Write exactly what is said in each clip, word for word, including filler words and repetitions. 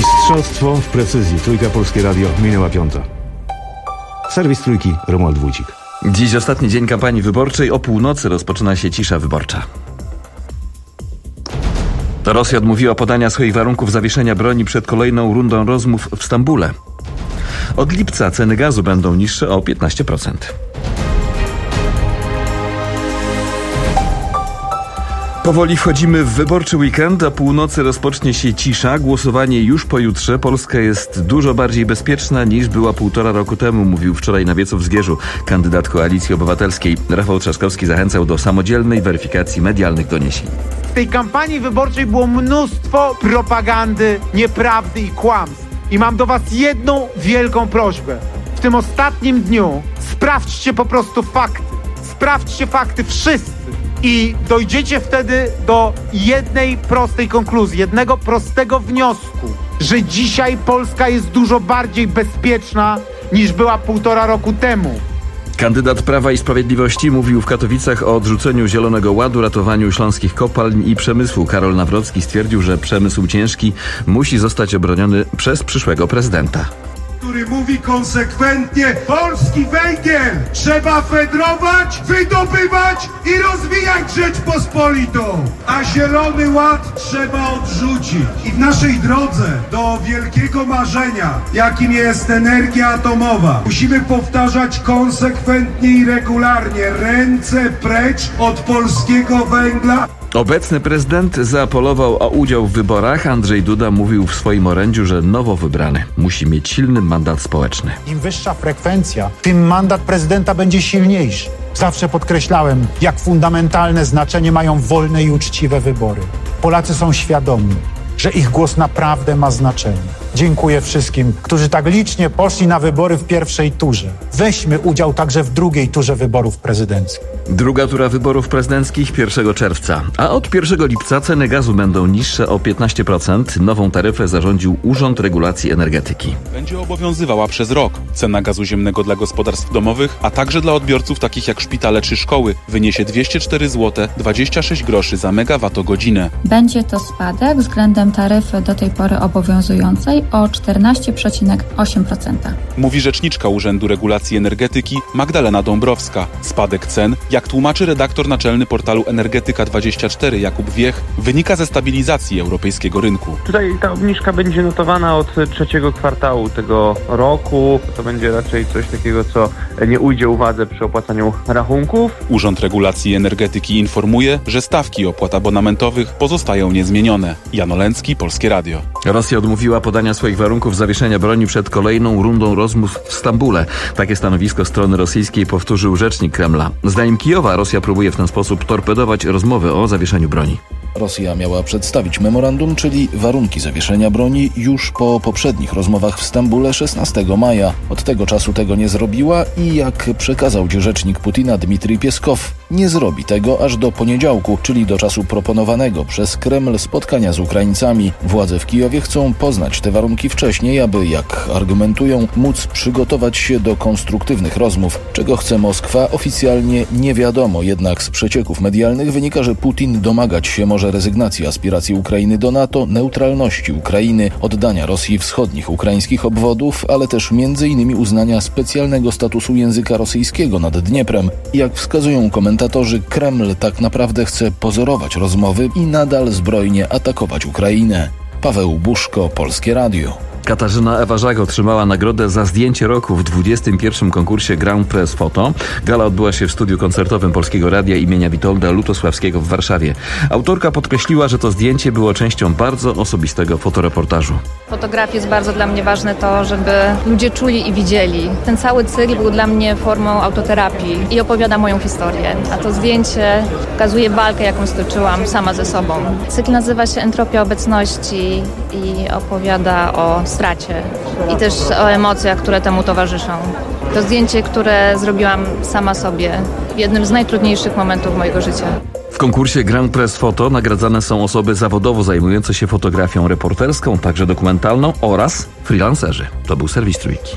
Mistrzostwo w precyzji. Trójka Polskie Radio, minęła piąta. Serwis Trójki, Romuald Wójcik. Dziś ostatni dzień kampanii wyborczej. O północy rozpoczyna się cisza wyborcza. Rosja odmówiła podania swoich warunków zawieszenia broni przed kolejną rundą rozmów w Stambule. Od lipca ceny gazu będą niższe o piętnaście procent. Powoli wchodzimy w wyborczy weekend, a północy rozpocznie się cisza. Głosowanie już pojutrze. Polska jest dużo bardziej bezpieczna niż była półtora roku temu, mówił wczoraj na Wiecu w Zgierzu kandydat Koalicji Obywatelskiej. Rafał Trzaskowski zachęcał do samodzielnej weryfikacji medialnych doniesień. W tej kampanii wyborczej było mnóstwo propagandy, nieprawdy i kłamstw. I mam do was jedną wielką prośbę. W tym ostatnim dniu sprawdźcie po prostu fakty. Sprawdźcie fakty wszyscy. I dojdziecie wtedy do jednej prostej konkluzji, jednego prostego wniosku, że dzisiaj Polska jest dużo bardziej bezpieczna niż była półtora roku temu. Kandydat Prawa i Sprawiedliwości mówił w Katowicach o odrzuceniu Zielonego Ładu, ratowaniu śląskich kopalń i przemysłu. Karol Nawrocki stwierdził, że przemysł ciężki musi zostać obroniony przez przyszłego prezydenta. Który mówi konsekwentnie: polski węgiel trzeba fedrować, wydobywać i rozwijać Rzeczpospolitą, a Zielony Ład trzeba odrzucić. I w naszej drodze do wielkiego marzenia, jakim jest energia atomowa, musimy powtarzać konsekwentnie i regularnie: ręce precz od polskiego węgla. Obecny prezydent zaapelował o udział w wyborach. Andrzej Duda mówił w swoim orędziu, że nowo wybrany musi mieć silny mandat społeczny. Im wyższa frekwencja, tym mandat prezydenta będzie silniejszy. Zawsze podkreślałem, jak fundamentalne znaczenie mają wolne i uczciwe wybory. Polacy są świadomi, że ich głos naprawdę ma znaczenie. Dziękuję wszystkim, którzy tak licznie poszli na wybory w pierwszej turze. Weźmy udział także w drugiej turze wyborów prezydenckich. Druga tura wyborów prezydenckich pierwszego czerwca, a od pierwszego lipca ceny gazu będą niższe o piętnaście procent. Nową taryfę zarządził Urząd Regulacji Energetyki. Będzie obowiązywała przez rok. Cena gazu ziemnego dla gospodarstw domowych, a także dla odbiorców takich jak szpitale czy szkoły, wyniesie dwieście cztery złote dwadzieścia sześć groszy za megawattogodzinę. Będzie to spadek względem taryfy do tej pory obowiązującej o czternaście przecinek osiem procent. Mówi rzeczniczka Urzędu Regulacji Energetyki Magdalena Dąbrowska. Spadek cen, jak tłumaczy redaktor naczelny portalu Energetyka dwadzieścia cztery Jakub Wiech, wynika ze stabilizacji europejskiego rynku. Tutaj ta obniżka będzie notowana od trzeciego kwartału tego roku. To będzie raczej coś takiego, co nie ujdzie uwadze przy opłacaniu rachunków. Urząd Regulacji Energetyki informuje, że stawki opłat abonamentowych pozostają niezmienione. Jan Olęcki, Polskie Radio. Rosja odmówiła podania swoich warunków zawieszenia broni przed kolejną rundą rozmów w Stambule. Takie stanowisko strony rosyjskiej powtórzył rzecznik Kremla. Zdaniem Kijowa Rosja próbuje w ten sposób torpedować rozmowy o zawieszeniu broni. Rosja miała przedstawić memorandum, czyli warunki zawieszenia broni, już po poprzednich rozmowach w Stambule szesnastego maja. Od tego czasu tego nie zrobiła i, jak przekazał rzecznik Putina Dmitrij Pieskow, nie zrobi tego aż do poniedziałku, czyli do czasu proponowanego przez Kreml spotkania z Ukraińcami. Władze w Kijowie chcą poznać te warunki wcześniej, aby, jak argumentują, móc przygotować się do konstruktywnych rozmów. Czego chce Moskwa, oficjalnie nie wiadomo, jednak z przecieków medialnych wynika, że Putin domagać się może rezygnacji aspiracji Ukrainy do NATO, neutralności Ukrainy, oddania Rosji wschodnich ukraińskich obwodów, ale też między innymi uznania specjalnego statusu języka rosyjskiego nad Dnieprem. Jak wskazują komentatorzy, Kreml tak naprawdę chce pozorować rozmowy i nadal zbrojnie atakować Ukrainę. Paweł Buszko, Polskie Radio. Katarzyna Ewa Żak otrzymała nagrodę za zdjęcie roku w dwudziestym pierwszym konkursie Grand Press Photo. Gala odbyła się w studiu koncertowym Polskiego Radia imienia Witolda Lutosławskiego w Warszawie. Autorka podkreśliła, że to zdjęcie było częścią bardzo osobistego fotoreportażu. W fotografii jest bardzo dla mnie ważne to, żeby ludzie czuli i widzieli. Ten cały cykl był dla mnie formą autoterapii i opowiada moją historię. A to zdjęcie pokazuje walkę, jaką stoczyłam sama ze sobą. Cykl nazywa się Entropia Obecności i opowiada o stracie i też o emocjach, które temu towarzyszą. To zdjęcie, które zrobiłam sama sobie w jednym z najtrudniejszych momentów mojego życia. W konkursie Grand Press Photo nagradzane są osoby zawodowo zajmujące się fotografią reporterską, także dokumentalną oraz freelancerzy. To był serwis Trójki.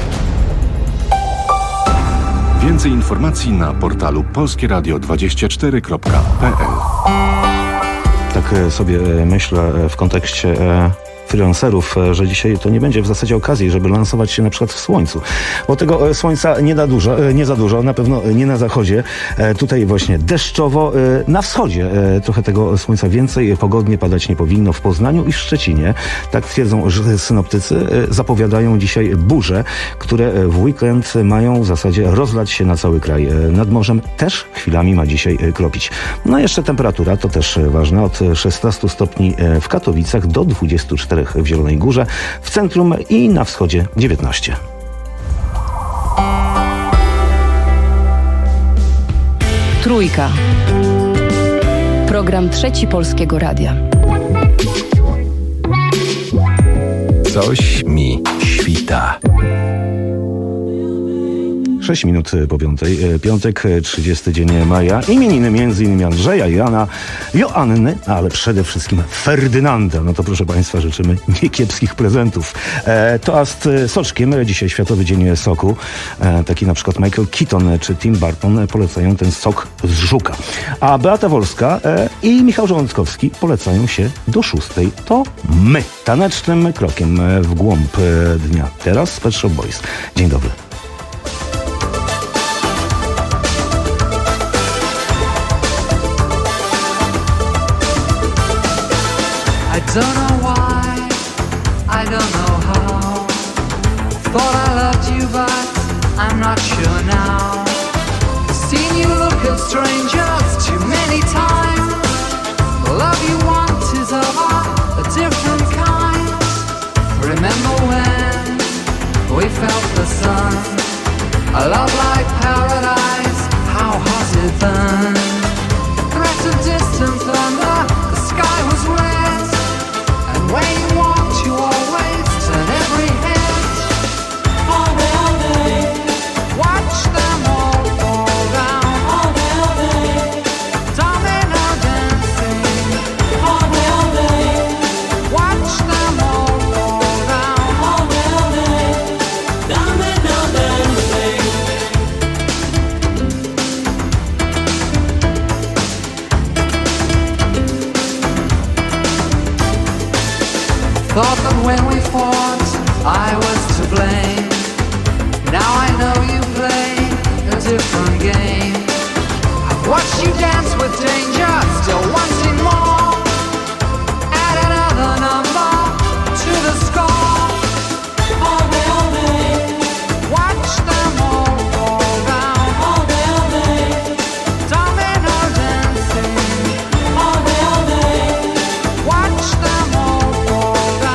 Więcej informacji na portalu polskie radio dwadzieścia cztery kropka p l. Tak sobie myślę w kontekście freelancerów, że dzisiaj to nie będzie w zasadzie okazji, żeby lansować się na przykład w słońcu. Bo tego słońca nie, da dużo, nie za dużo, na pewno nie na zachodzie. Tutaj właśnie deszczowo, na wschodzie trochę tego słońca więcej, pogodnie padać nie powinno w Poznaniu i w Szczecinie. Tak twierdzą synoptycy. Zapowiadają dzisiaj burze, które w weekend mają w zasadzie rozlać się na cały kraj. Nad morzem też chwilami ma dzisiaj kropić. No i jeszcze temperatura, to też ważne, od szesnastu stopni w Katowicach do dwudziestu czterech w Zielonej Górze, w centrum i na wschodzie dziewiętnaście. Trójka. Program Trzeci Polskiego Radia. Coś mi świta. sześć minut po piątej. Piątek, trzydziesty dzień maja. Imieniny między innymi Andrzeja, Jana, Joanny, ale przede wszystkim Ferdynanda. No to proszę Państwa, życzymy niekiepskich prezentów. E, toast soczkiem. Dzisiaj Światowy Dzień Soku. E, taki na przykład Michael Keaton czy Tim Burton polecają ten sok z żuka. A Beata Wolska e, i Michał Żołądkowski polecają się do szóstej. To my. Tanecznym krokiem w głąb dnia. Teraz Pet Shop Boys. Dzień dobry. I don't know why, I don't know how. Thought I loved you, but I'm not sure now. Seen you look at strangers too many times. The love you want is of a different kind. Remember when we felt the sun? A love like paradise, how hot it burned. Threat of distant thunder, the sky was red. When you walked, you always turn every head. All day, all day. Watch them all fall down. All day, all day. Domino dancing. All day, all day. Watch them all fall down. All day, all day. Domino dancing. Thought that when we fought, I was to blame. Now I know you play a different game. I've watched you dance with danger, still wanting more. Add another number to the score. All day, all day. Watch them all fall down. All day, all day. Domino dancing. All day, all day. Watch them all fall.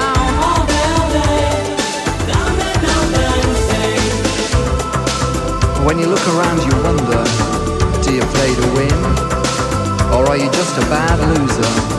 When you look around you wonder, do you play to win? Or are you just a bad loser?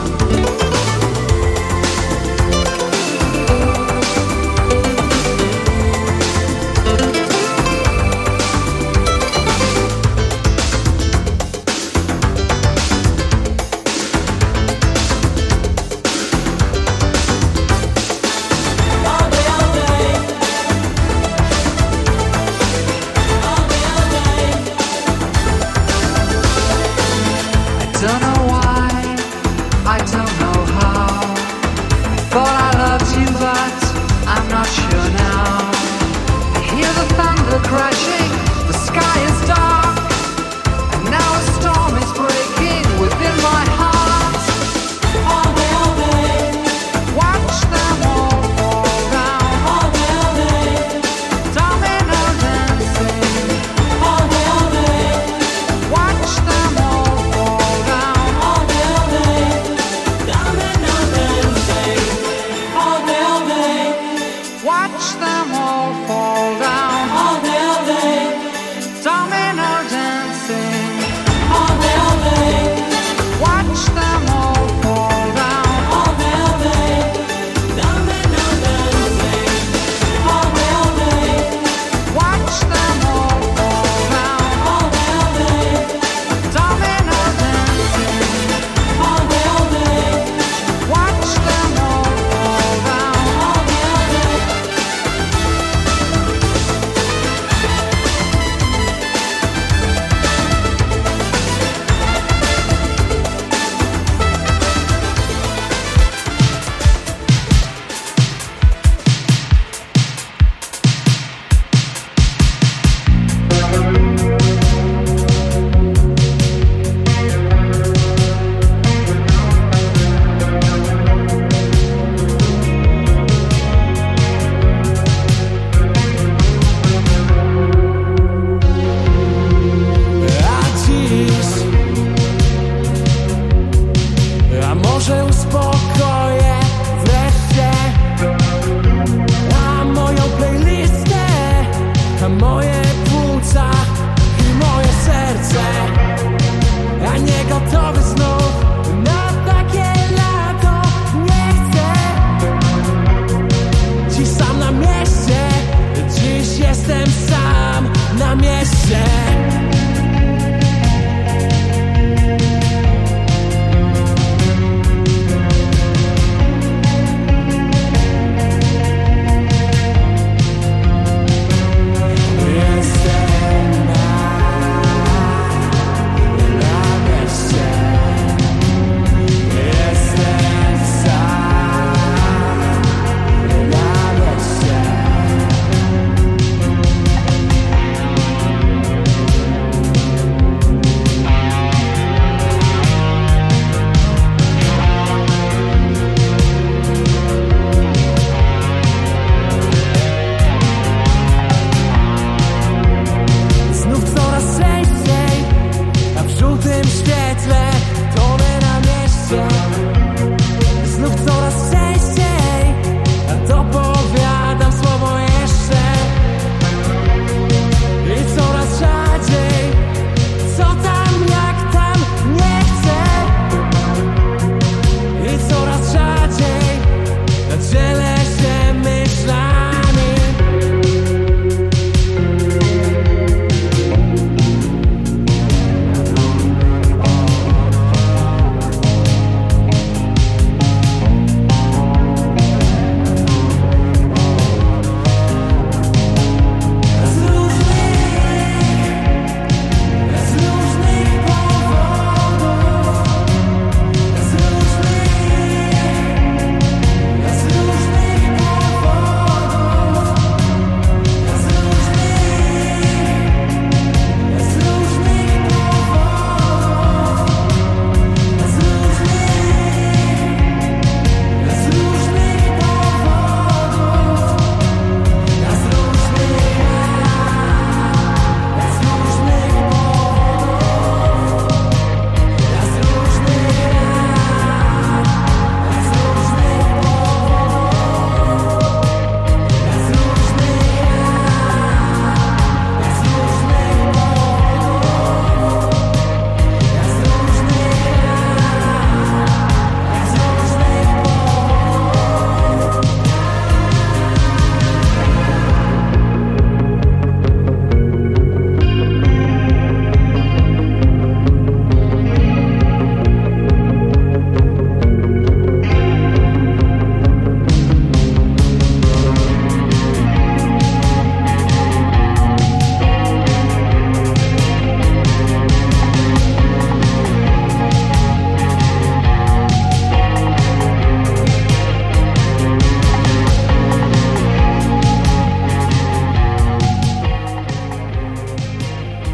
Don't know why, I don't know how. Thought I loved you, but I'm not sure now. I hear the thunder crashing, the sky is dark, and now a storm is breaking within my heart. All day, all day. Watch them all fall down. All day, all day. Domino dancing. All day, all day. Watch them all fall down. All day, all day. Domino dancing. All day, all day. Watch them all fall down. All day, all day. Domino dancing. All day, all day. Watch them all fall down. All day, all day. Domino dancing. All day, all day. Watch them all fall down. All day, all day. Domino dancing. All day, all day. Watch them all fall down. All day, all day.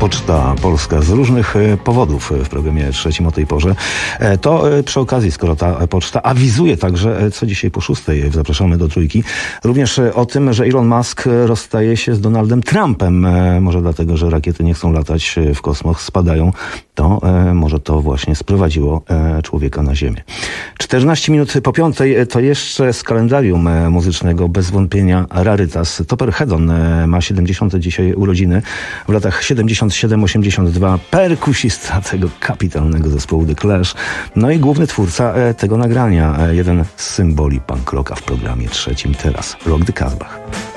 Poczta Polska z różnych powodów w programie trzecim o tej porze. To przy okazji, skoro ta poczta awizuje także, co dzisiaj po szóstej zapraszamy do trójki, również o tym, że Elon Musk rozstaje się z Donaldem Trumpem. Może dlatego, że rakiety nie chcą latać w kosmos, spadają. To może to właśnie sprowadziło człowieka na Ziemię. czternaście minut po piątej to jeszcze z kalendarium muzycznego bez wątpienia rarytas. Topper Headon ma siedemdziesiąte dzisiaj urodziny. W latach siedemdziesiąt siedem osiemdziesiąt dwa perkusista tego kapitalnego zespołu The Clash. No i główny twórca tego nagrania. Jeden z symboli punk rocka w programie trzecim teraz. Rock the Casbah.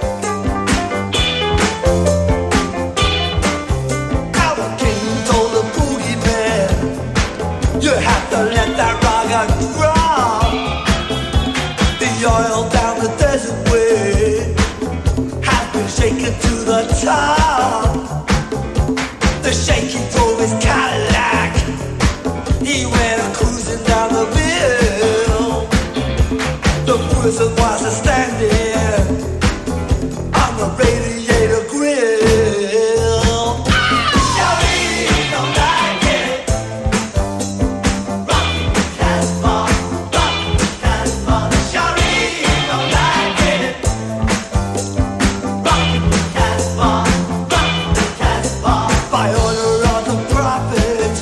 The shaky drove his Cadillac. He went cruising down the bill. The prison was a standing on the radiator grill. Shawty don't like it. Rock the Casbah, rock the Casbah. Shawty don't like it. Rock the Casbah. By order of the prophet,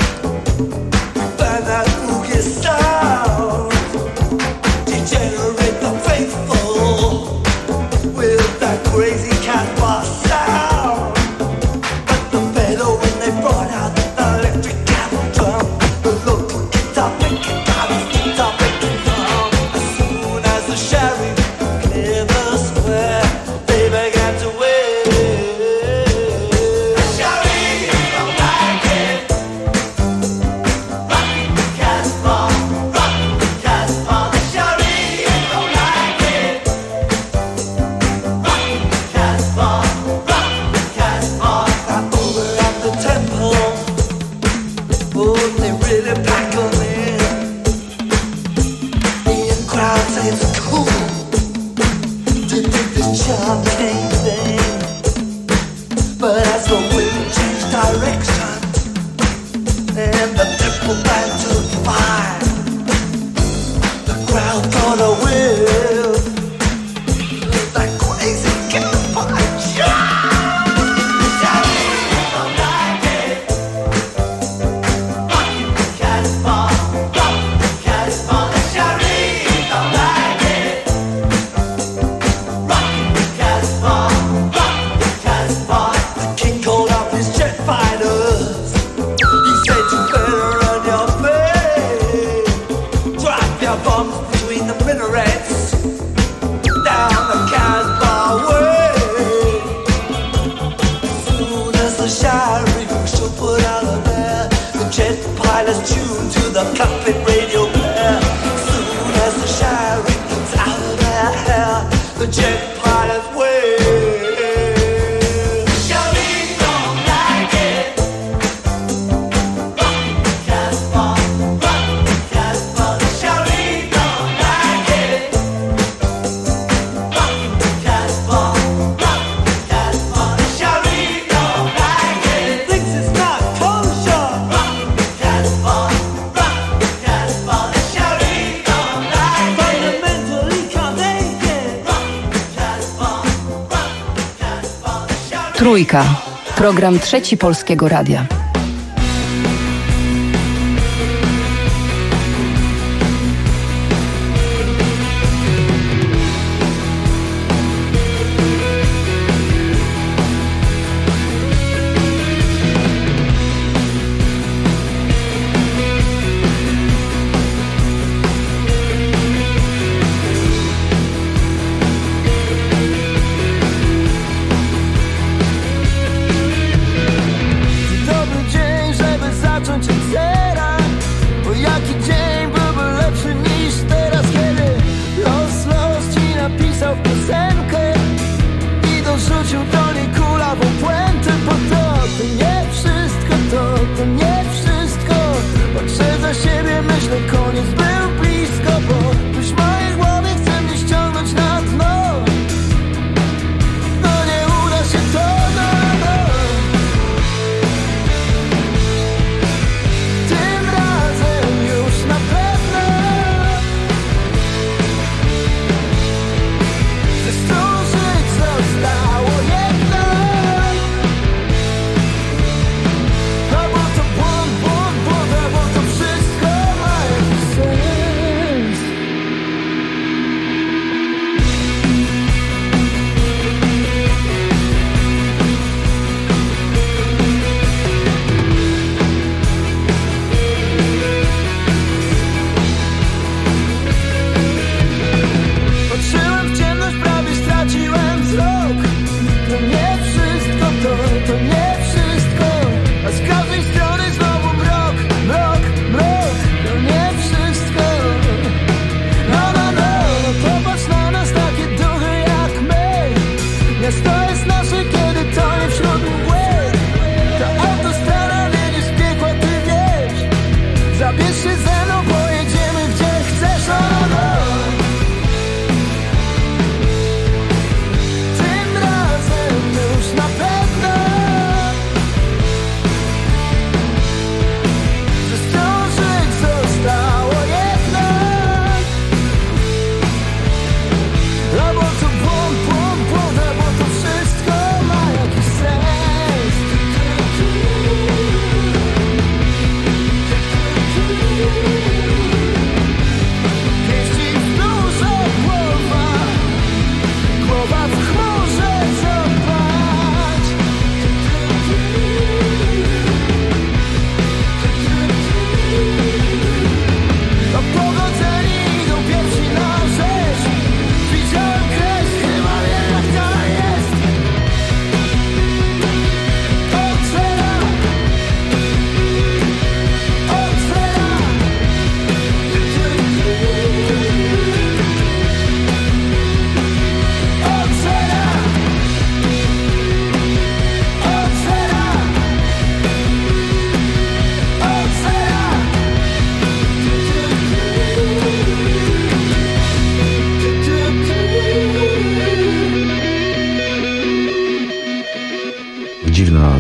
burn that boogie sound, degenerate the faithful with that crazy Casbah sound. But the better when they brought out the electric cattle drum, the local guitar picking out his guitar picking drum. As soon as the sheriff cleared the square, they began to wait. Trójka. Program Trzeci Polskiego Radia. Dobry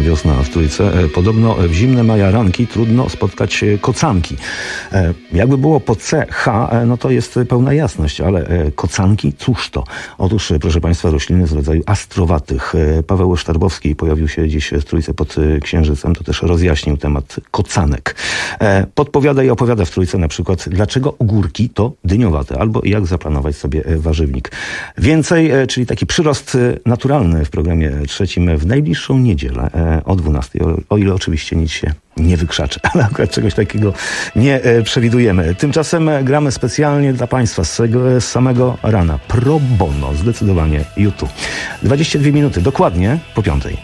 wiosna w Trójce. Podobno w zimne majaranki trudno spotkać kocanki. Jakby było po C H, no to jest pełna jasność, ale kocanki, cóż to? Otóż, proszę Państwa, rośliny z rodzaju astrowatych. Paweł Sztarbowski pojawił się dziś w Trójce pod Księżycem, to też rozjaśnił temat kocanek. Podpowiada i opowiada w Trójce na przykład, dlaczego ogórki to dyniowate, albo jak zaplanować sobie warzywnik. Więcej, czyli taki przyrost naturalny w programie trzecim w najbliższą niedzielę o dwunastej, o ile oczywiście nic się nie wykrzaczy, ale akurat czegoś takiego nie przewidujemy. Tymczasem gramy specjalnie dla Państwa z, z samego rana. Pro bono, zdecydowanie YouTube. dwadzieścia dwie minuty, dokładnie po piątej.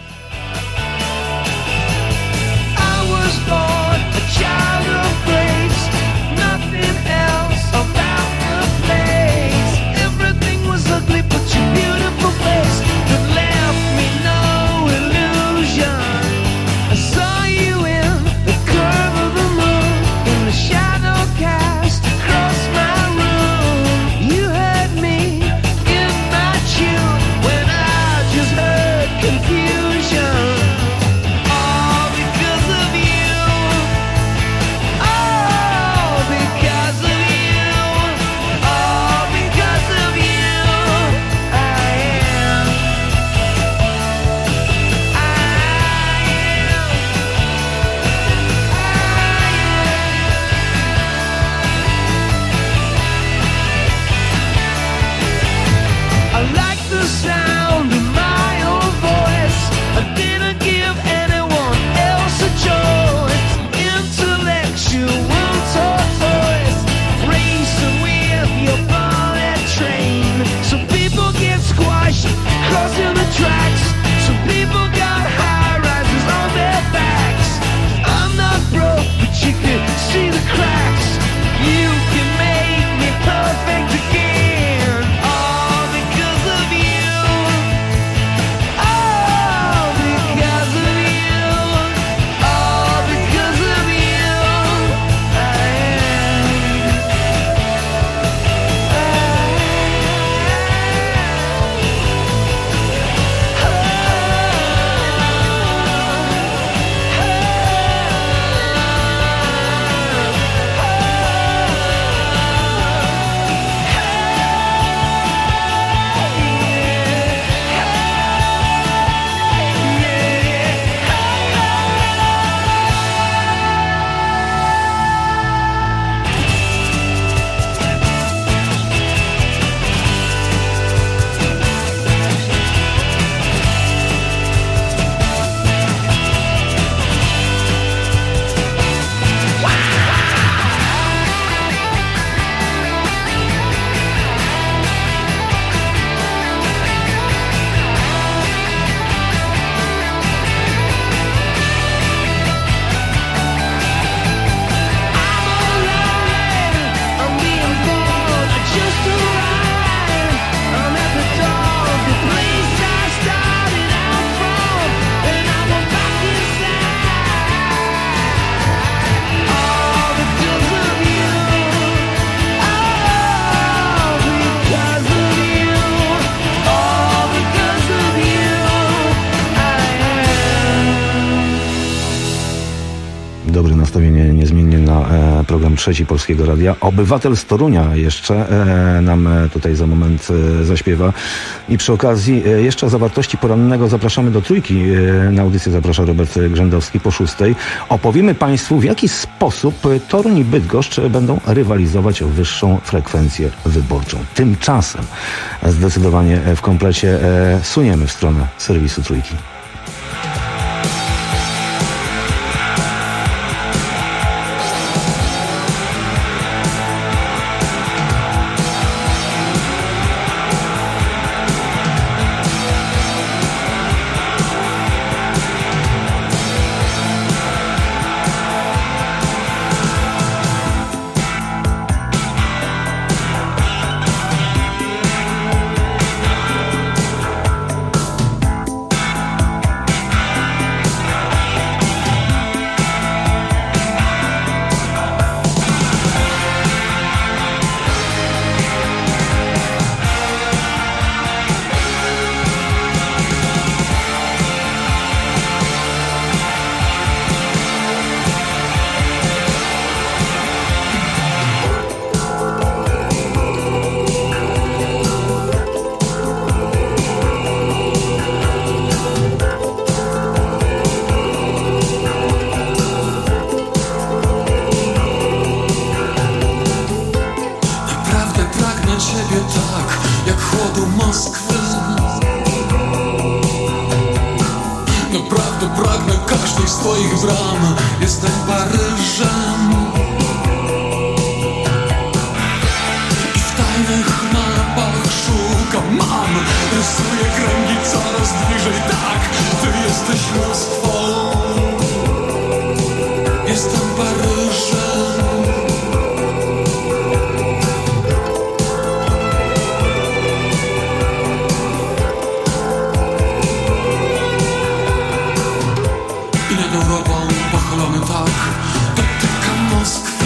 Dobre nastawienie niezmiennie na e, program trzeci Polskiego Radia. Obywatel z Torunia jeszcze e, nam tutaj za moment e, zaśpiewa. I przy okazji e, jeszcze o zawartości porannego zapraszamy do Trójki. E, na audycję zaprasza Robert Grzędowski po szóstej. Opowiemy Państwu, w jaki sposób Toruń i Bydgoszcz będą rywalizować o wyższą frekwencję wyborczą. Tymczasem zdecydowanie w komplecie e, suniemy w stronę serwisu Trójki. pragnę każdej z twoich bram. Jestem Paryżem i w tajnych mapach szukam, mam. Rysuję kręgi coraz bliżej, tak, ty jesteś Moskwą. Jestem Paryżem. I nad Europą pochylony tak dotykam Moskwy.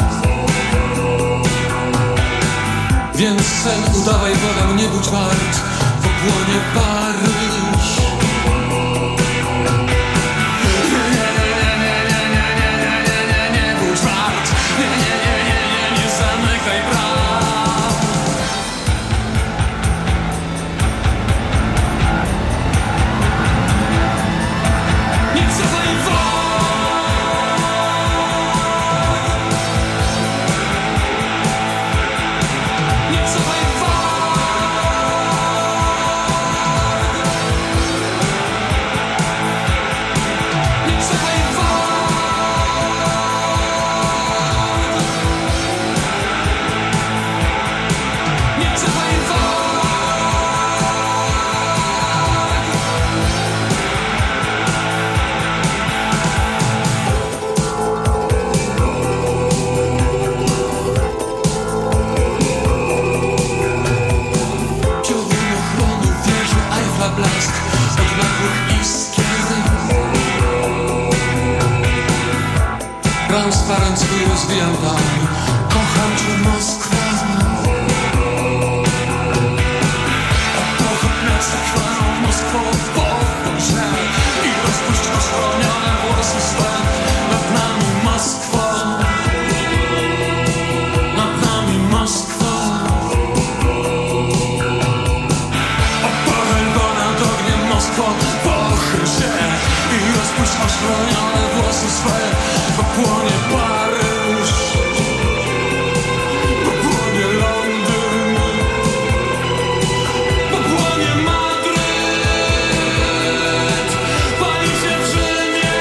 Więc sen udawaj Bogiem, nie bądź wart, w opłonie Paryż. Transparent swój rozwijam tam. Kocham cię Moskwa. Pochód miasta chwalą Moskwą w pochórze i rozpuść oszronione włosy swe. Nad nami Moskwa, nad nami Moskwa. Opowiem go nad ogniem Moskwa. Pochyl się i rozpuść oszronione włosy swe. Popłonie Paryż, popłonie Londyn, popłonie Madryt, pali się w Rzymie.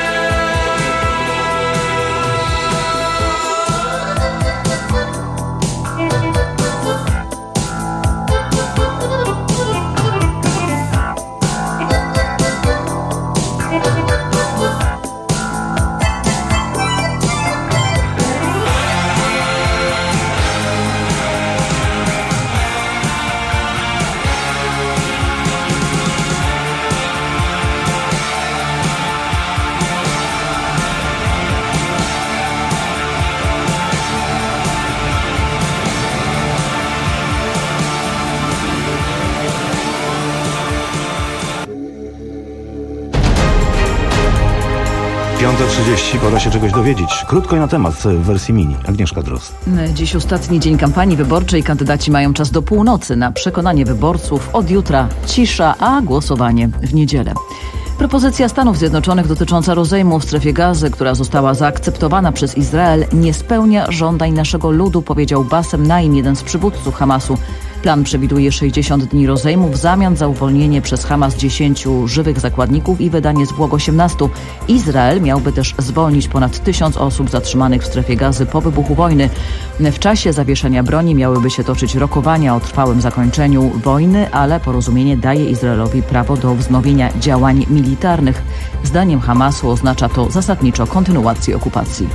piąta trzydzieści, pora się czegoś dowiedzieć. Krótko i na temat w wersji mini. Agnieszka Drozd. Dziś ostatni dzień kampanii wyborczej. Kandydaci mają czas do północy na przekonanie wyborców. Od jutra cisza, a głosowanie w niedzielę. Propozycja Stanów Zjednoczonych dotycząca rozejmu w strefie Gazy, która została zaakceptowana przez Izrael, nie spełnia żądań naszego ludu, powiedział Bassem Naim, jeden z przywódców Hamasu. Plan przewiduje sześćdziesiąt dni rozejmu w zamian za uwolnienie przez Hamas dziesięciu żywych zakładników i wydanie zwłok osiemnastu. Izrael miałby też zwolnić ponad tysiąc osób zatrzymanych w strefie Gazy po wybuchu wojny. W czasie zawieszenia broni miałyby się toczyć rokowania o trwałym zakończeniu wojny, ale porozumienie daje Izraelowi prawo do wznowienia działań militarnych. Zdaniem Hamasu oznacza to zasadniczo kontynuację okupacji.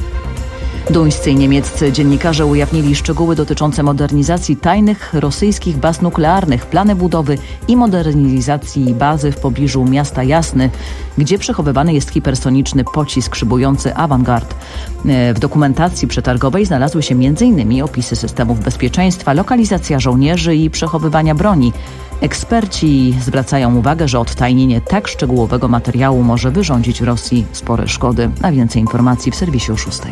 Duńscy i niemieccy dziennikarze ujawnili szczegóły dotyczące modernizacji tajnych rosyjskich baz nuklearnych, plany budowy i modernizacji bazy w pobliżu miasta Jasny, gdzie przechowywany jest hipersoniczny pocisk szybujący Avangard. W dokumentacji przetargowej znalazły się między innymi opisy systemów bezpieczeństwa, lokalizacja żołnierzy i przechowywania broni. Eksperci zwracają uwagę, że odtajnienie tak szczegółowego materiału może wyrządzić Rosji spore szkody. A więcej informacji w serwisie o szóstej.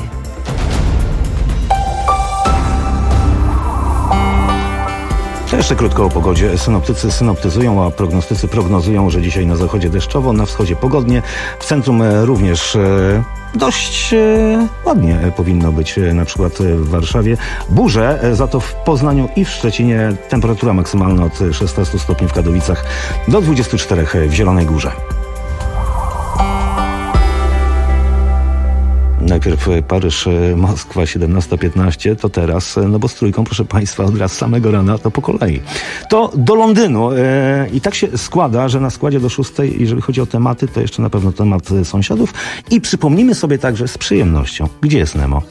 Jeszcze krótko o pogodzie. Synoptycy synoptyzują, a prognostycy prognozują, że dzisiaj na zachodzie deszczowo, na wschodzie pogodnie. W centrum również e, dość e, ładnie powinno być, e, na przykład w Warszawie. Burze, e, za to w Poznaniu i w Szczecinie temperatura maksymalna od szesnastu stopni w Katowicach do dwudziestu czterech w Zielonej Górze. najpierw Paryż, Moskwa siedemnasta piętnaście, to teraz, no bo z trójką, proszę Państwa, od razu samego rana, to po kolei. To do Londynu e, i tak się składa, że na składzie do szóstej, jeżeli chodzi o tematy, to jeszcze na pewno temat sąsiadów i przypomnimy sobie także z przyjemnością, gdzie jest Nemo.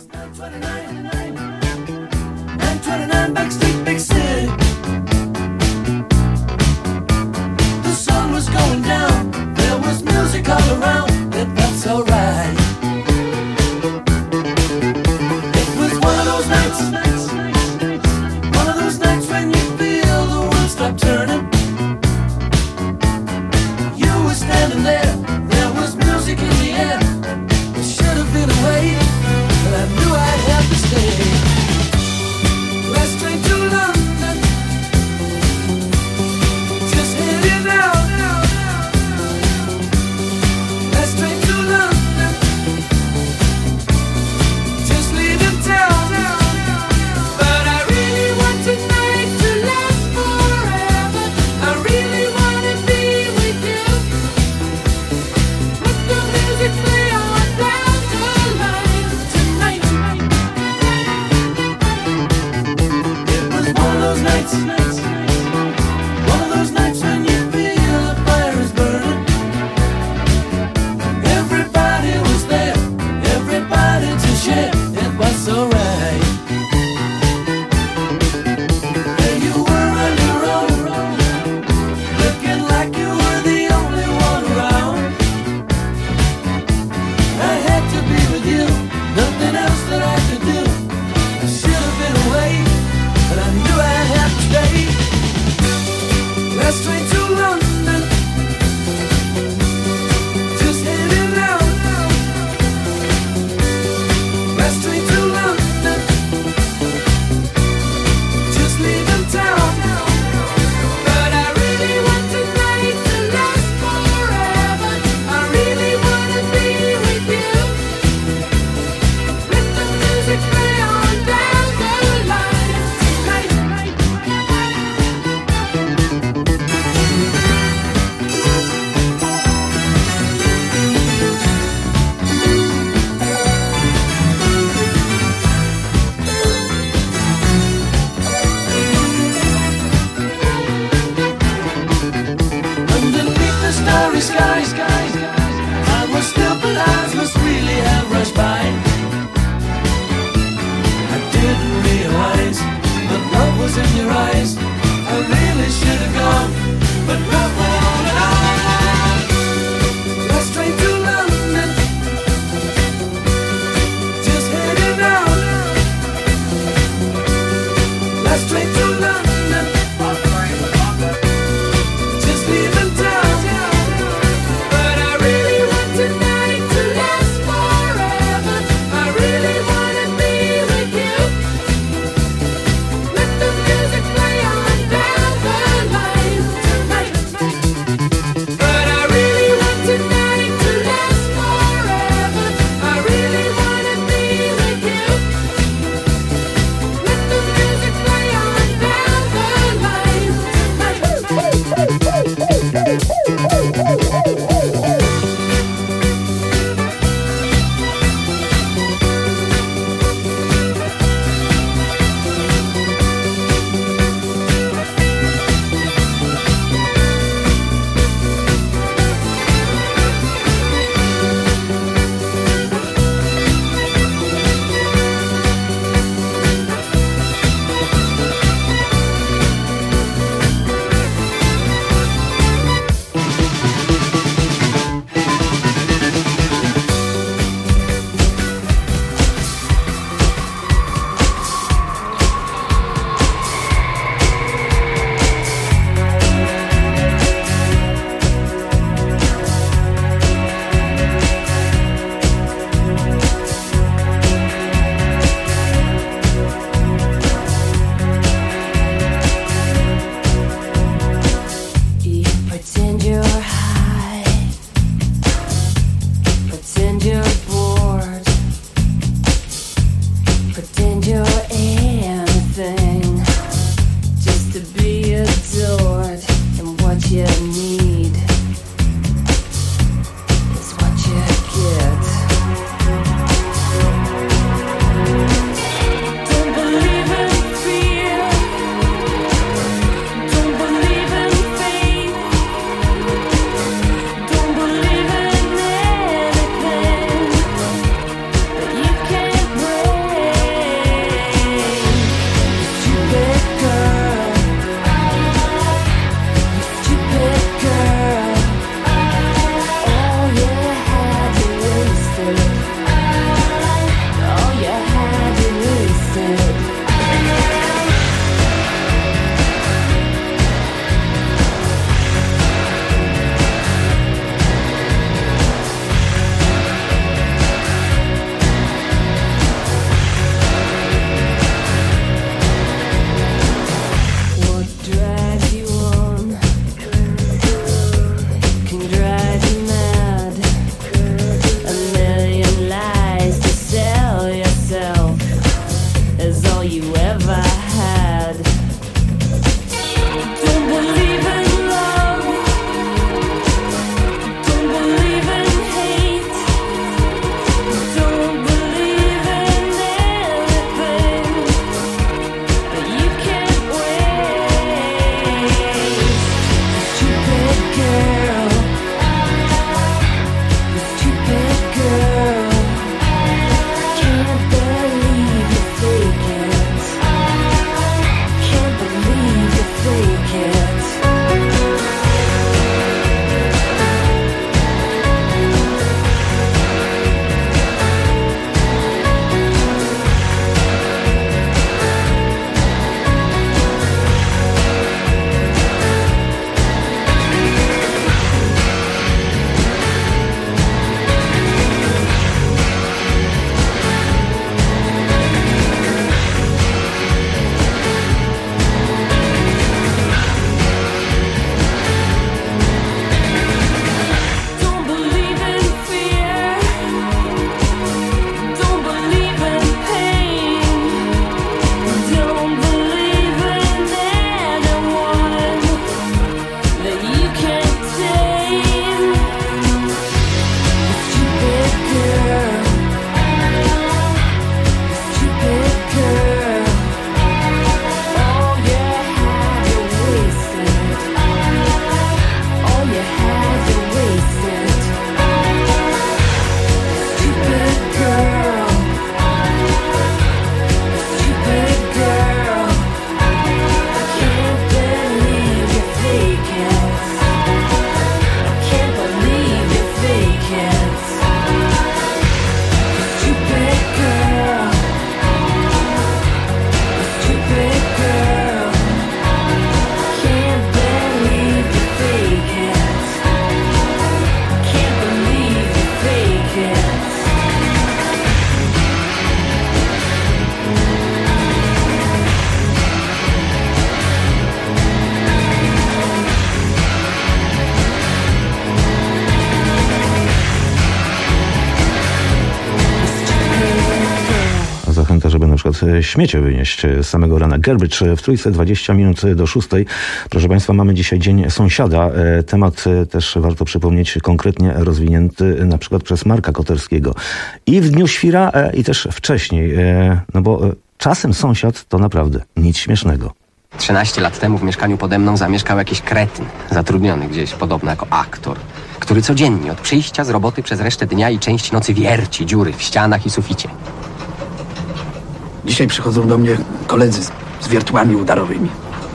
przykład śmiecie wynieść z samego rana. Gerbridge w Trójce, dwadzieścia minut do szóstej. Proszę Państwa, mamy dzisiaj Dzień Sąsiada. Temat też warto przypomnieć konkretnie rozwinięty na przykład przez Marka Koterskiego. I w Dniu Świra, i też wcześniej. No bo czasem sąsiad to naprawdę nic śmiesznego. trzynaście lat temu w mieszkaniu pode mną zamieszkał jakiś kretyn, zatrudniony gdzieś podobno jako aktor, który codziennie od przyjścia z roboty przez resztę dnia i część nocy wierci dziury w ścianach i suficie. Dzisiaj przychodzą do mnie koledzy z, z wiertłami udarowymi.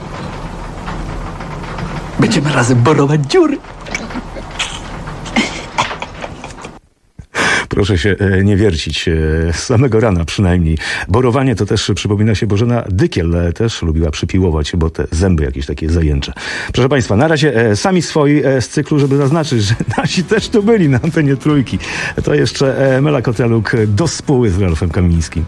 Będziemy razem borować dziury. Proszę się nie wiercić z samego rana przynajmniej. Borowanie to też przypomina się Bożena Dykiel, też lubiła przypiłować, bo te zęby jakieś takie zajęcze. Proszę Państwa, na razie sami swoi z cyklu, żeby zaznaczyć, że nasi też tu byli na antenie Trójki. To jeszcze Mela Koteluk do spóły z Ralfem Kamińskim.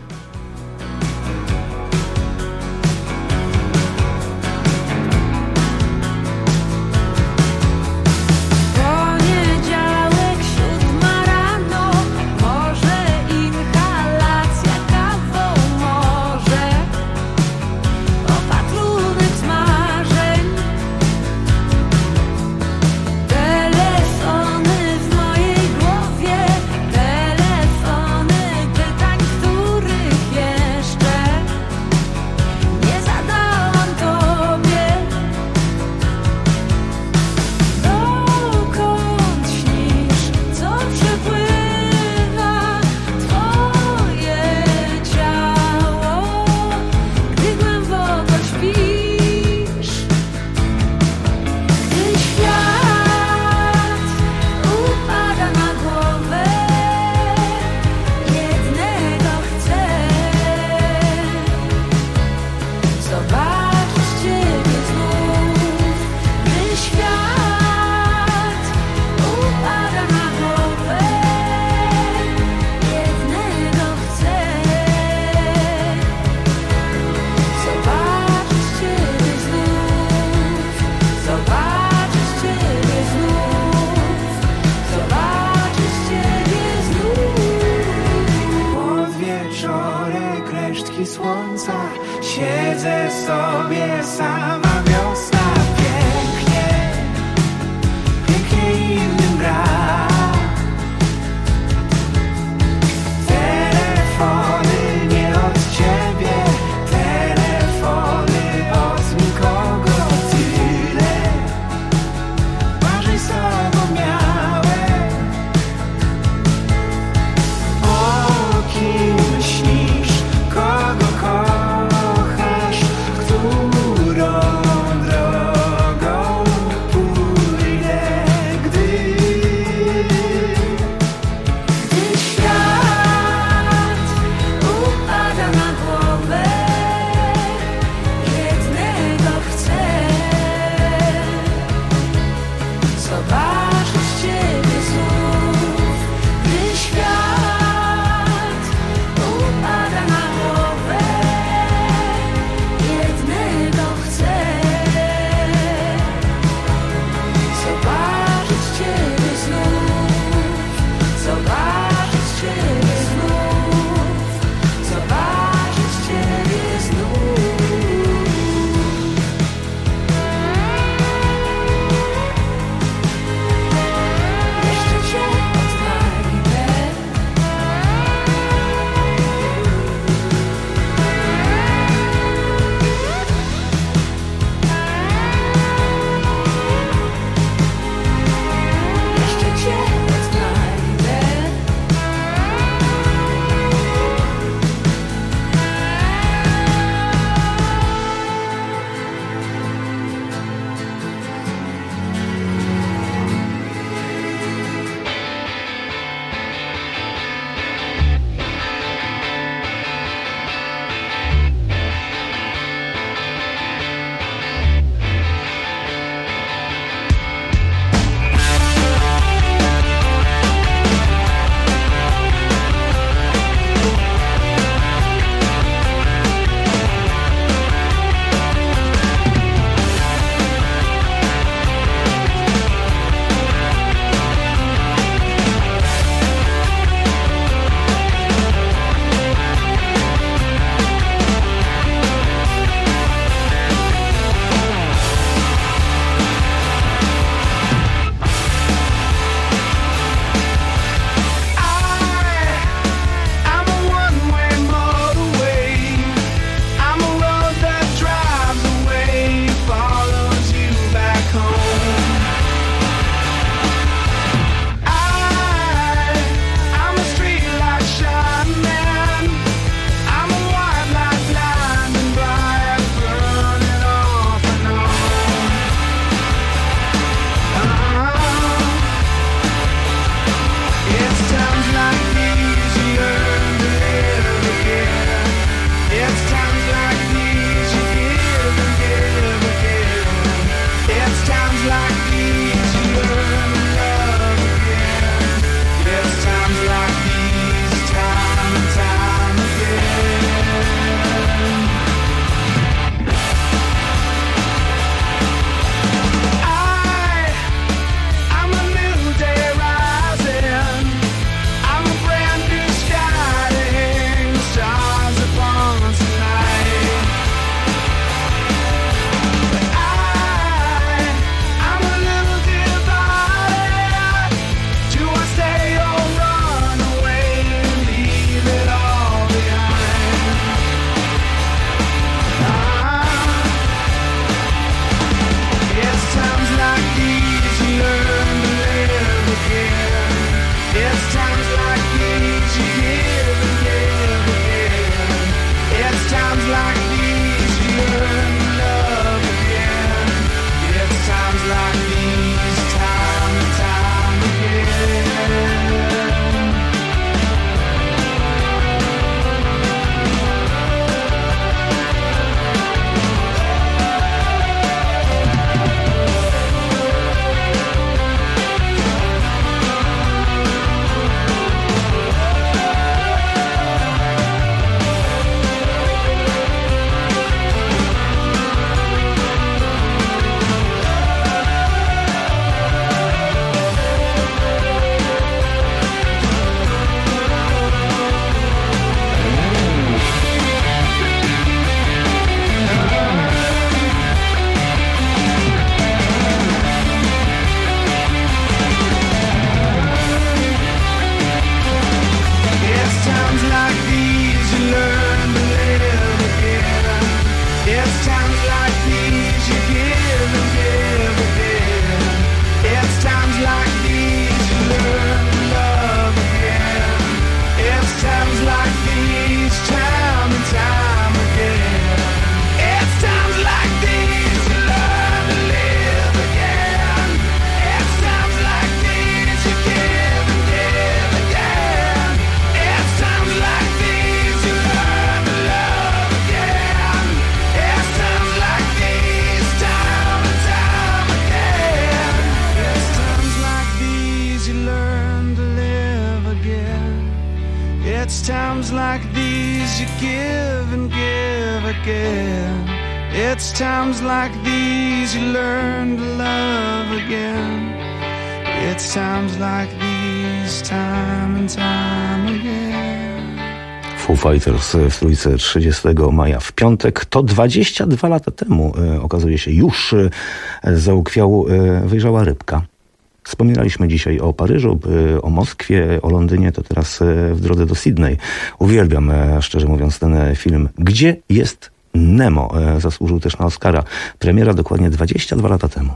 times like these you give and give again. It's times like these you learn to love again. It's times like these, time and time again. Foo Fighters w Trójce trzydziestego maja w piątek. To dwadzieścia dwa lata temu, e, okazuje się, już e, za ukwiału e, wyjrzała rybka. Wspominaliśmy dzisiaj o Paryżu, e, o Moskwie, o Londynie, to teraz e, w drodze do Sydney. Uwielbiam, e, szczerze mówiąc, ten e, film. Gdzie jest Nemo? E, zasłużył też na Oscara. Premiera dokładnie dwadzieścia dwa lata temu.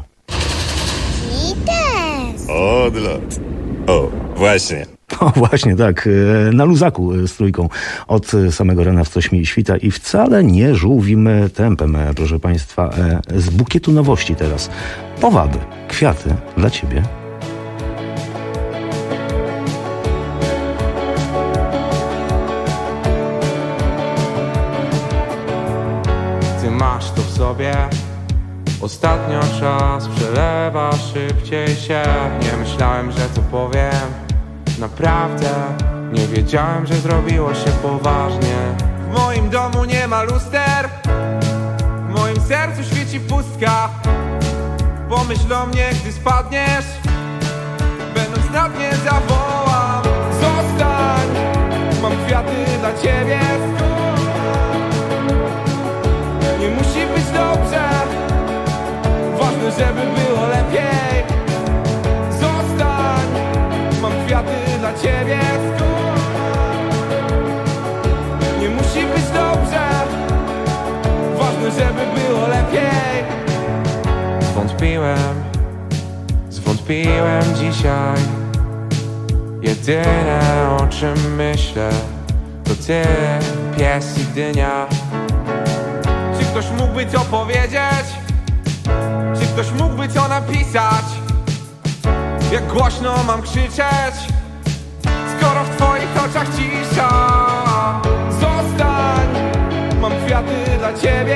Odlot. O, właśnie. O, właśnie, tak. Na luzaku z Trójką od samego rana w coś mi świta i wcale nie żółwimy tempem, proszę Państwa. Z bukietu nowości teraz. Powady, kwiaty dla Ciebie. Ty masz to w sobie. Ostatnio czas przelewa szybciej się. Nie myślałem, że to powiem. Naprawdę nie wiedziałem, że zrobiło się poważnie. W moim domu nie ma luster. W moim sercu świeci pustka. Pomyśl o mnie, gdy spadniesz. Będąc na dnie zawołam. Zostań, mam kwiaty dla ciebie. Nie musi być dobrze. Ważne, żeby było lepiej. Zostań, mam kwiaty dla ciebie. Nie musi być dobrze. Ważne, żeby było lepiej. Zwątpiłem, zwątpiłem dzisiaj. Jedyne, o czym myślę, to ty, pies i dynia. Czy ktoś mógłby to powiedzieć? Czy ktoś mógłby to napisać? Jak głośno mam krzyczeć, skoro w twoich oczach cisza? Zostań, mam kwiaty dla ciebie.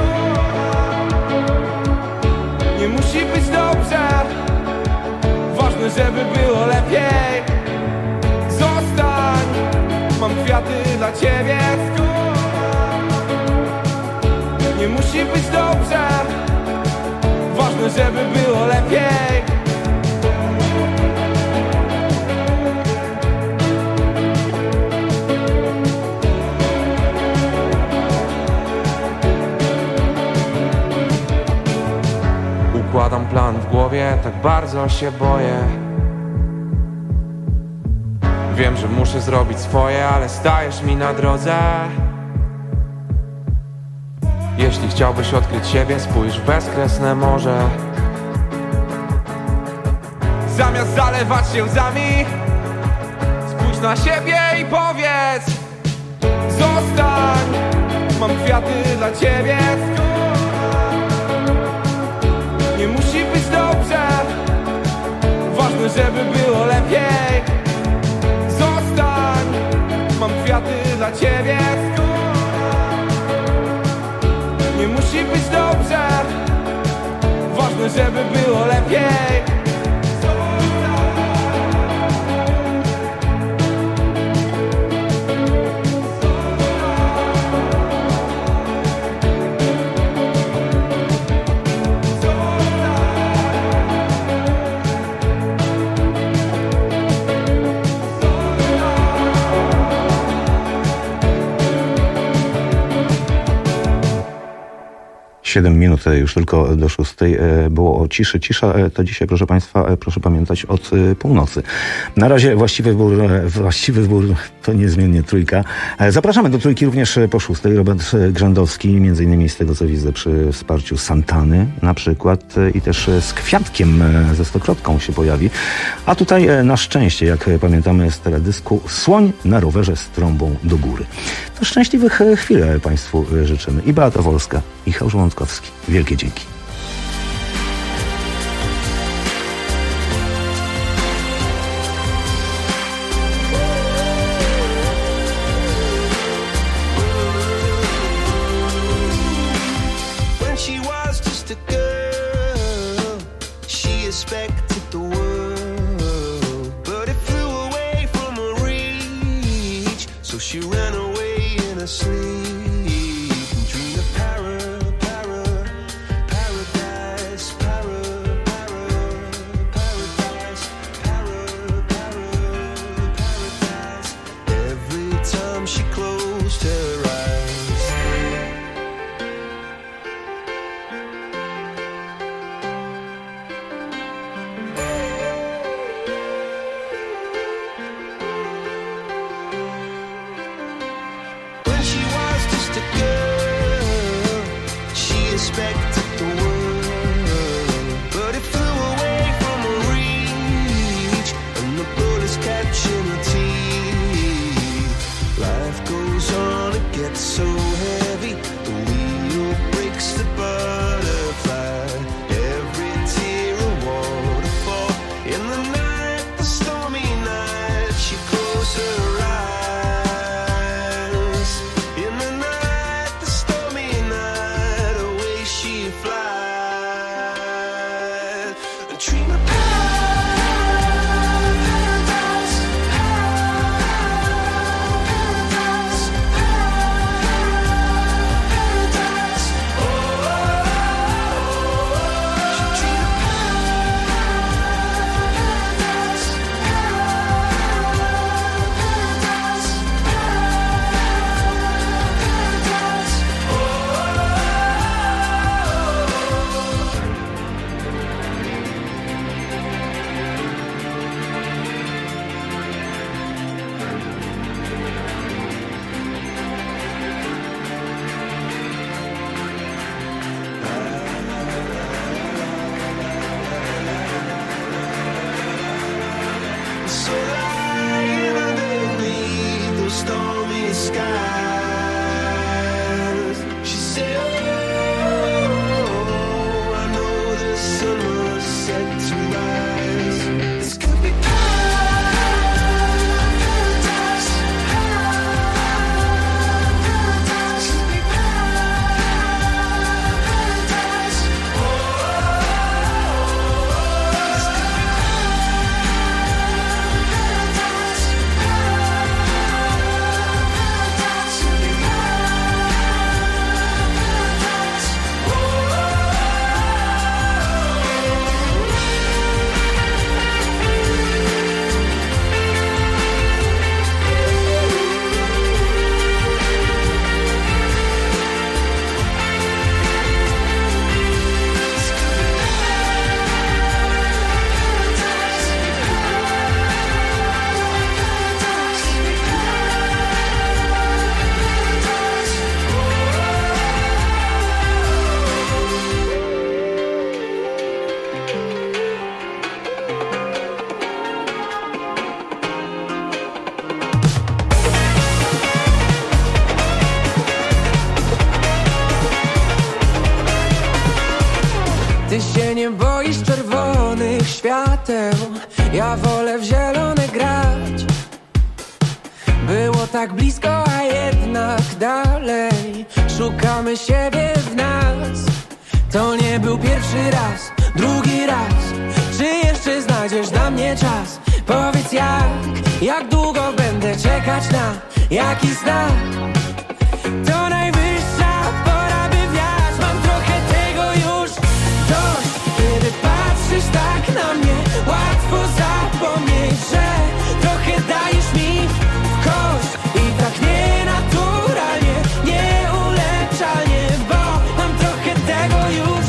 Nie musi być dobrze. Ważne, żeby było lepiej. Zostań, mam kwiaty dla ciebie. Nie musi być dobrze. Ważne, żeby było lepiej. Układam plan w głowie, tak bardzo się boję. Wiem, że muszę zrobić swoje, ale stajesz mi na drodze. Jeśli chciałbyś odkryć siebie, spójrz w bezkresne morze. Zamiast zalewać się łzami, spójrz na siebie i powiedz: zostań, mam kwiaty dla ciebie. Nie musi być dobrze. Ważne, żeby było lepiej. Zostań, mam kwiaty dla ciebie. Nie musi być dobrze. Ważne, żeby było lepiej. Siedem minut już tylko do szóstej było o ciszy. Cisza to dzisiaj, proszę Państwa, proszę pamiętać, od północy. Na razie właściwy wybór, właściwy wybór to niezmiennie Trójka. Zapraszamy do Trójki również po szóstej. Robert Grzędowski, między innymi z tego, co widzę, przy wsparciu Santany na przykład i też z Kwiatkiem, ze Stokrotką się pojawi. A tutaj na szczęście, jak pamiętamy z teledysku, Słoń na rowerze z trąbą do góry. To szczęśliwych chwil Państwu życzymy. I Beata Wolska, i Michał Żołądkowski. Wielkie dzięki. When she was just a girl, she expected the world, but it flew away from her reach, so she ran Ty się nie boisz czerwonych świateł, ja wolę w zielone grać. Było tak blisko, a jednak dalej. Szukamy siebie w nas. To nie był pierwszy raz, drugi raz. Czy jeszcze znajdziesz dla mnie czas? Powiedz jak, jak długo będę czekać na jakiś znak. To najwyższa pora, by wiać. Mam trochę tego już dość. Kiedy patrzysz tak na mnie, łatwo zapomnieć, że trochę dajesz mi w kość. I tak nienaturalnie, nieuleczalnie, bo mam trochę tego już.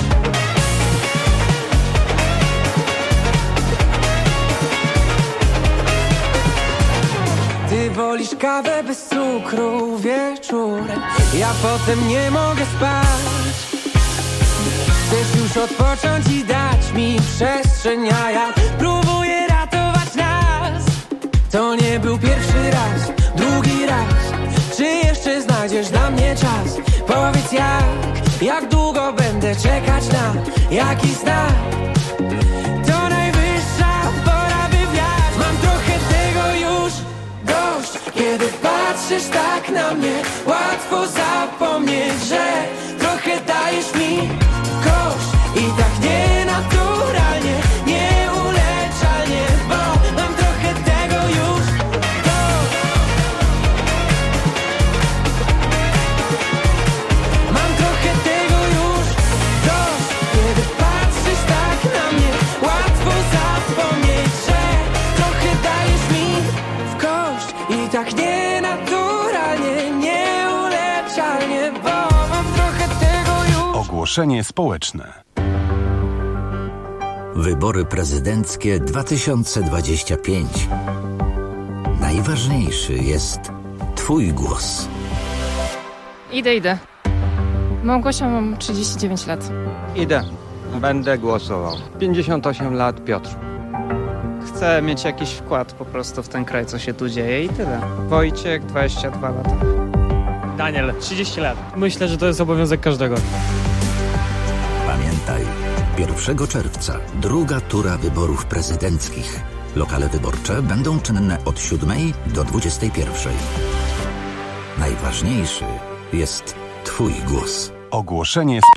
Ty wolisz kawę bez cukru wieczorem, ja potem nie mogę spać. Chcesz już odpocząć i dać mi przestrzeń, a ja próbuję ratować nas. To nie był pierwszy raz, drugi raz. Czy jeszcze znajdziesz dla mnie czas? Powiedz jak, jak długo będę czekać na jakiś znak. To najwyższa pora, by wiać. Mam trochę tego już dość. Kiedy patrzysz tak na mnie, łatwo zapomnieć, że trochę dajesz mi kość. I tak nienaturalnie, nieuleczalnie, bo mam trochę tego już dość. Mam trochę tego już dość. Kiedy patrzysz tak na mnie, łatwo zapomnieć, że trochę dajesz mi w kość. I tak nienaturalnie, nieuleczalnie, bo mam trochę tego już. Ogłoszenie społeczne. Wybory prezydenckie dwa tysiące dwadzieścia pięć. Najważniejszy jest Twój głos. Idę, idę. Małgosia, mam trzydzieści dziewięć lat. Idę. Będę głosował. pięćdziesiąt osiem lat, Piotr. Chcę mieć jakiś wkład po prostu w ten kraj, co się tu dzieje i tyle. Wojciech, dwadzieścia dwa lata. Daniel, trzydzieści lat. Myślę, że to jest obowiązek każdego. Pamiętaj, pierwszego czerwca druga tura wyborów prezydenckich. Lokale wyborcze będą czynne od siódmej do dwudziestej pierwszej. Najważniejszy jest Twój głos. Ogłoszenie